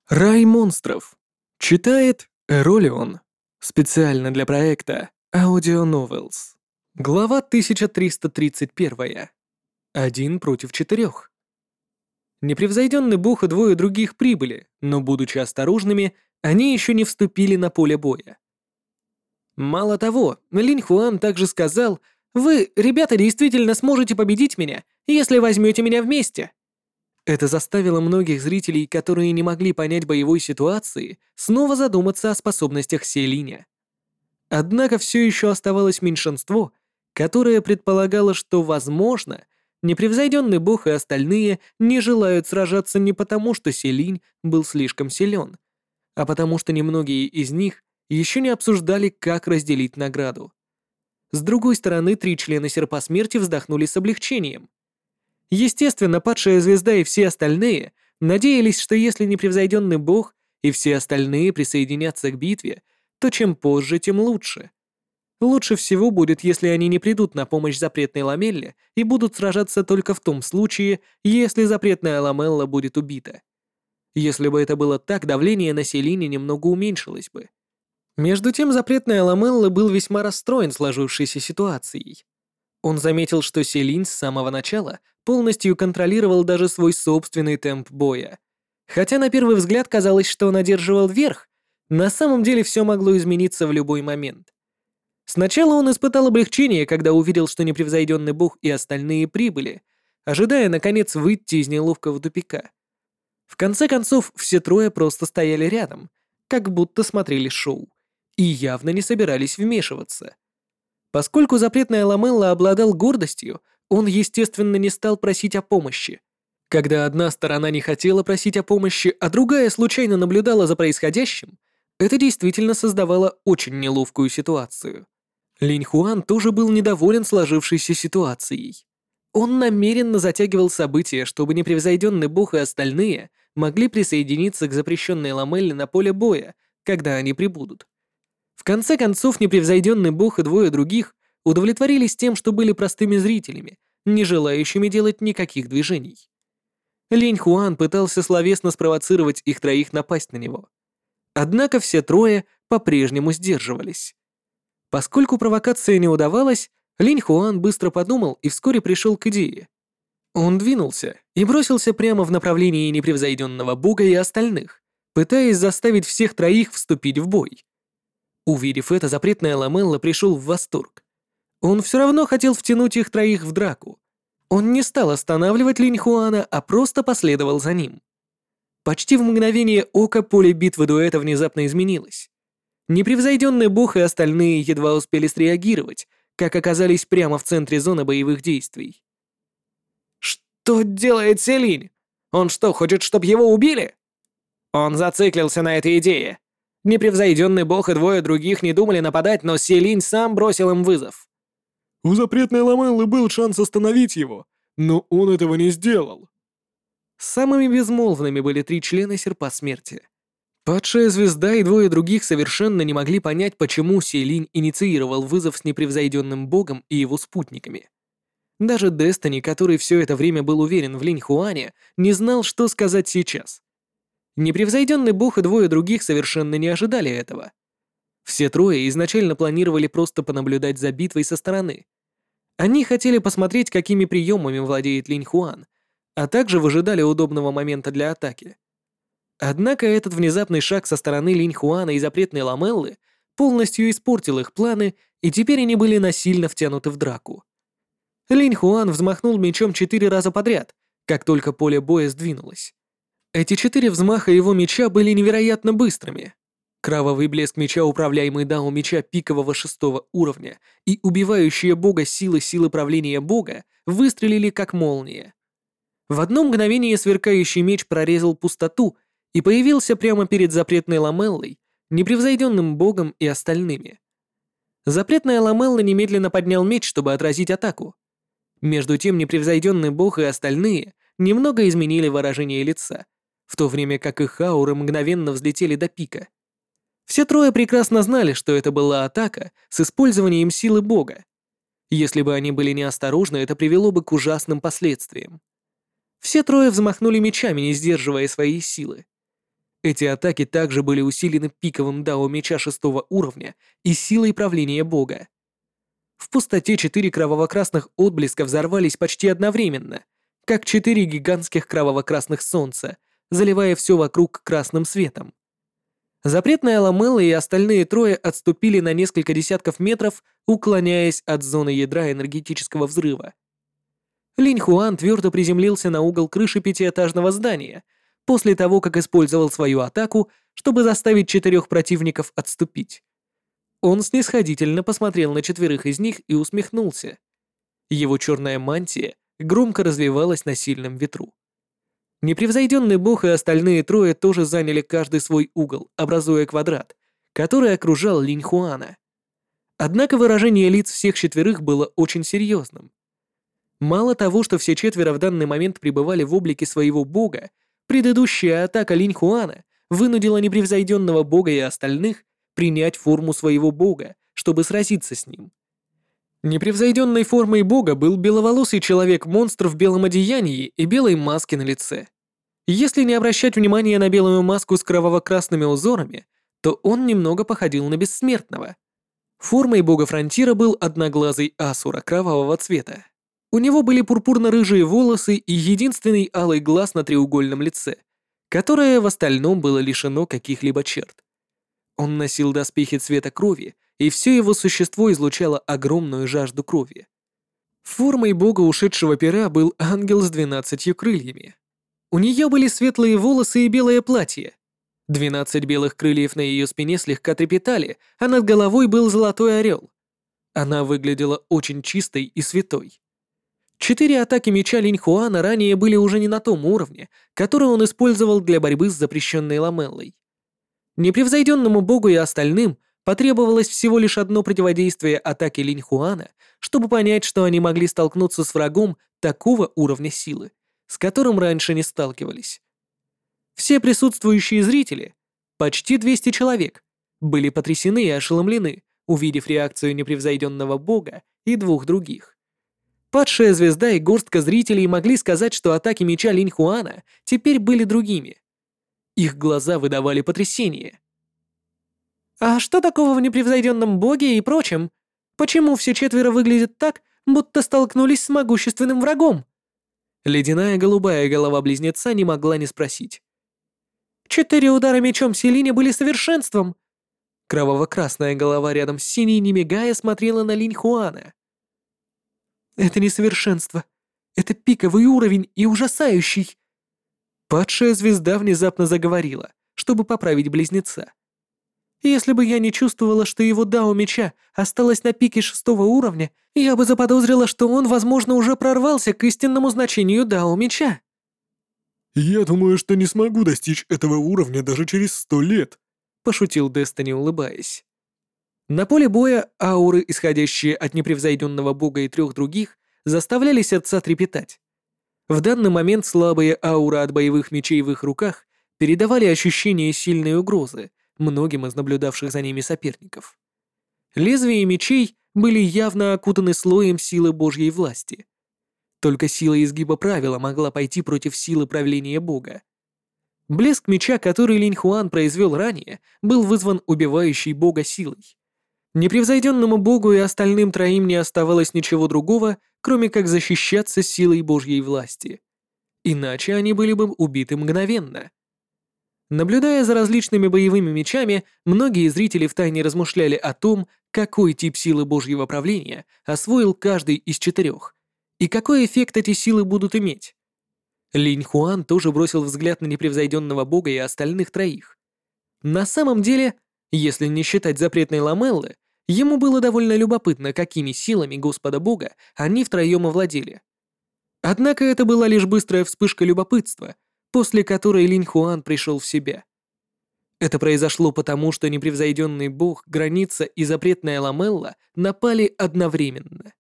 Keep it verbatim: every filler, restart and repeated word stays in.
Рай монстров. Читает Эролион. Специально для проекта Audio Novels. Глава тысяча триста тридцать один. Один против четырех. Непревзойденный Бог и двое других прибыли, но, будучи осторожными, они еще не вступили на поле боя. Мало того, Линь Хуан также сказал: «Вы, ребята, действительно сможете победить меня, если возьмете меня вместе». Это заставило многих зрителей, которые не могли понять боевой ситуации, снова задуматься о способностях Селиня. Однако все еще оставалось меньшинство, которое предполагало, что, возможно, непревзойденный бог и остальные не желают сражаться не потому, что Селинь был слишком силен, а потому что немногие из них еще не обсуждали, как разделить награду. С другой стороны, три члена Серпа Смерти вздохнули с облегчением. Естественно, падшая звезда и все остальные надеялись, что если непревзойденный бог и все остальные присоединятся к битве, то чем позже, тем лучше. Лучше всего будет, если они не придут на помощь запретной ламелле и будут сражаться только в том случае, если запретная ламелла будет убита. Если бы это было так, давление на Селине немного уменьшилось бы. Между тем, запретная ламелла был весьма расстроен сложившейся ситуацией. Он заметил, что Селинь с самого начала полностью контролировал даже свой собственный темп боя. Хотя на первый взгляд казалось, что он одерживал верх, на самом деле все могло измениться в любой момент. Сначала он испытал облегчение, когда увидел, что непревзойденный бог и остальные прибыли, ожидая, наконец, выйти из неловкого тупика. В конце концов, все трое просто стояли рядом, как будто смотрели шоу, и явно не собирались вмешиваться. Поскольку запретная ламелла обладал гордостью, он, естественно, не стал просить о помощи. Когда одна сторона не хотела просить о помощи, а другая случайно наблюдала за происходящим, это действительно создавало очень неловкую ситуацию. Линь Хуан тоже был недоволен сложившейся ситуацией. Он намеренно затягивал события, чтобы непревзойденный бог и остальные могли присоединиться к запрещенной ламелле на поле боя, когда они прибудут. В конце концов, непревзойденный бог и двое других удовлетворились тем, что были простыми зрителями, не желающими делать никаких движений. Линь Хуан пытался словесно спровоцировать их троих напасть на него. Однако все трое по-прежнему сдерживались. Поскольку провокация не удавалась, Линь Хуан быстро подумал и вскоре пришел к идее. Он двинулся и бросился прямо в направлении непревзойденного бога и остальных, пытаясь заставить всех троих вступить в бой. Увидев это, запретная ламелла пришел в восторг. Он все равно хотел втянуть их троих в драку. Он не стал останавливать Линь Хуана, а просто последовал за ним. Почти в мгновение ока поле битвы дуэта внезапно изменилось. Непревзойденный бог и остальные едва успели среагировать, как оказались прямо в центре зоны боевых действий. «Что делает Селинь? Он что, хочет, чтобы его убили?» Он зациклился на этой идее. Непревзойденный бог и двое других не думали нападать, но Селинь сам бросил им вызов. У запретной ламеллы был шанс остановить его, но он этого не сделал. Самыми безмолвными были три члена Серпа Смерти. Падшая звезда и двое других совершенно не могли понять, почему Селинь инициировал вызов с непревзойденным богом и его спутниками. Даже Дестони, который все это время был уверен в Линь Хуане, не знал, что сказать сейчас. Непревзойденный бог и двое других совершенно не ожидали этого. Все трое изначально планировали просто понаблюдать за битвой со стороны. Они хотели посмотреть, какими приемами владеет Линь Хуан, а также выжидали удобного момента для атаки. Однако этот внезапный шаг со стороны Линь Хуана и запретной ламеллы полностью испортил их планы, и теперь они были насильно втянуты в драку. Линь Хуан взмахнул мечом четыре раза подряд, как только поле боя сдвинулось. Эти четыре взмаха его меча были невероятно быстрыми. Кровавый блеск меча, управляемый дао меча пикового шестого уровня, и убивающие бога силы силы правления бога выстрелили как молния. В одно мгновение сверкающий меч прорезал пустоту и появился прямо перед запретной ламеллой, непревзойденным богом и остальными. Запретная ламелла немедленно поднял меч, чтобы отразить атаку. Между тем непревзойденный бог и остальные немного изменили выражение лица, в то время как их ауры мгновенно взлетели до пика. Все трое прекрасно знали, что это была атака с использованием силы бога. Если бы они были неосторожны, это привело бы к ужасным последствиям. Все трое взмахнули мечами, не сдерживая своей силы. Эти атаки также были усилены пиковым дао меча шестого уровня и силой правления бога. В пустоте четыре кроваво-красных отблеска взорвались почти одновременно, как четыре гигантских кроваво-красных солнца, заливая все вокруг красным светом. Запретная ламелла и остальные трое отступили на несколько десятков метров, уклоняясь от зоны ядра энергетического взрыва. Линь Хуан твердо приземлился на угол крыши пятиэтажного здания, после того, как использовал свою атаку, чтобы заставить четырех противников отступить. Он снисходительно посмотрел на четверых из них и усмехнулся. Его черная мантия громко развивалась на сильном ветру. Непревзойденный бог и остальные трое тоже заняли каждый свой угол, образуя квадрат, который окружал Линь Хуана. Однако выражение лиц всех четверых было очень серьезным. Мало того, что все четверо в данный момент пребывали в облике своего бога, предыдущая атака Линь Хуана вынудила непревзойденного бога и остальных принять форму своего бога, чтобы сразиться с ним. Непревзойденной формой бога был беловолосый человек-монстр в белом одеянии и белой маске на лице. Если не обращать внимания на белую маску с кроваво-красными узорами, то он немного походил на бессмертного. Формой бога Фронтира был одноглазый асура кровавого цвета. У него были пурпурно-рыжие волосы и единственный алый глаз на треугольном лице, которое в остальном было лишено каких-либо черт. Он носил доспехи цвета крови, и все его существо излучало огромную жажду крови. Формой бога ушедшего пера был ангел с двенадцатью крыльями. У нее были светлые волосы и белое платье. Двенадцать белых крыльев на ее спине слегка трепетали, а над головой был золотой орел. Она выглядела очень чистой и святой. Четыре атаки меча Линь Хуана ранее были уже не на том уровне, который он использовал для борьбы с запрещенной ламеллой. Непревзойденному богу и остальным потребовалось всего лишь одно противодействие атаке Линь Хуана, чтобы понять, что они могли столкнуться с врагом такого уровня силы, с которым раньше не сталкивались. Все присутствующие зрители, почти двести человек, были потрясены и ошеломлены, увидев реакцию непревзойденного бога и двух других. Падшая звезда и горстка зрителей могли сказать, что атаки меча Линь Хуана теперь были другими. Их глаза выдавали потрясение. «А что такого в непревзойденном боге и прочем? Почему все четверо выглядят так, будто столкнулись с могущественным врагом?» Ледяная голубая голова близнеца не могла не спросить. «Четыре удара мечом Селине были совершенством!» Кроваво-красная голова рядом с синей, не мигая, смотрела на Линь Хуана. «Это не совершенство. Это пиковый уровень и ужасающий!» Падшая звезда внезапно заговорила, чтобы поправить близнеца. «Если бы я не чувствовала, что его дао меча осталось на пике шестого уровня, я бы заподозрила, что он, возможно, уже прорвался к истинному значению дао меча». «Я думаю, что не смогу достичь этого уровня даже через сто лет», — пошутил Дестини, улыбаясь. На поле боя ауры, исходящие от непревзойденного бога и трех других, заставляли сердца трепетать. В данный момент слабые ауры от боевых мечей в их руках передавали ощущение сильной угрозы многим из наблюдавших за ними соперников. Лезвия мечей были явно окутаны слоем силы Божьей власти. Только сила изгиба правила могла пойти против силы правления бога. Блеск меча, который Линь Хуан произвел ранее, был вызван убивающей бога силой. Непревзойденному богу и остальным троим не оставалось ничего другого, кроме как защищаться силой Божьей власти. Иначе они были бы убиты мгновенно. Наблюдая за различными боевыми мечами, многие зрители втайне размышляли о том, какой тип силы Божьего правления освоил каждый из четырех, и какой эффект эти силы будут иметь. Линь Хуан тоже бросил взгляд на непревзойденного бога и остальных троих. На самом деле, если не считать запретной ламеллы, ему было довольно любопытно, какими силами Господа Бога они втроем овладели. Однако это была лишь быстрая вспышка любопытства, после которой Линь Хуан пришел в себя. Это произошло потому, что непревзойденный бог, граница и запретная ламелла напали одновременно.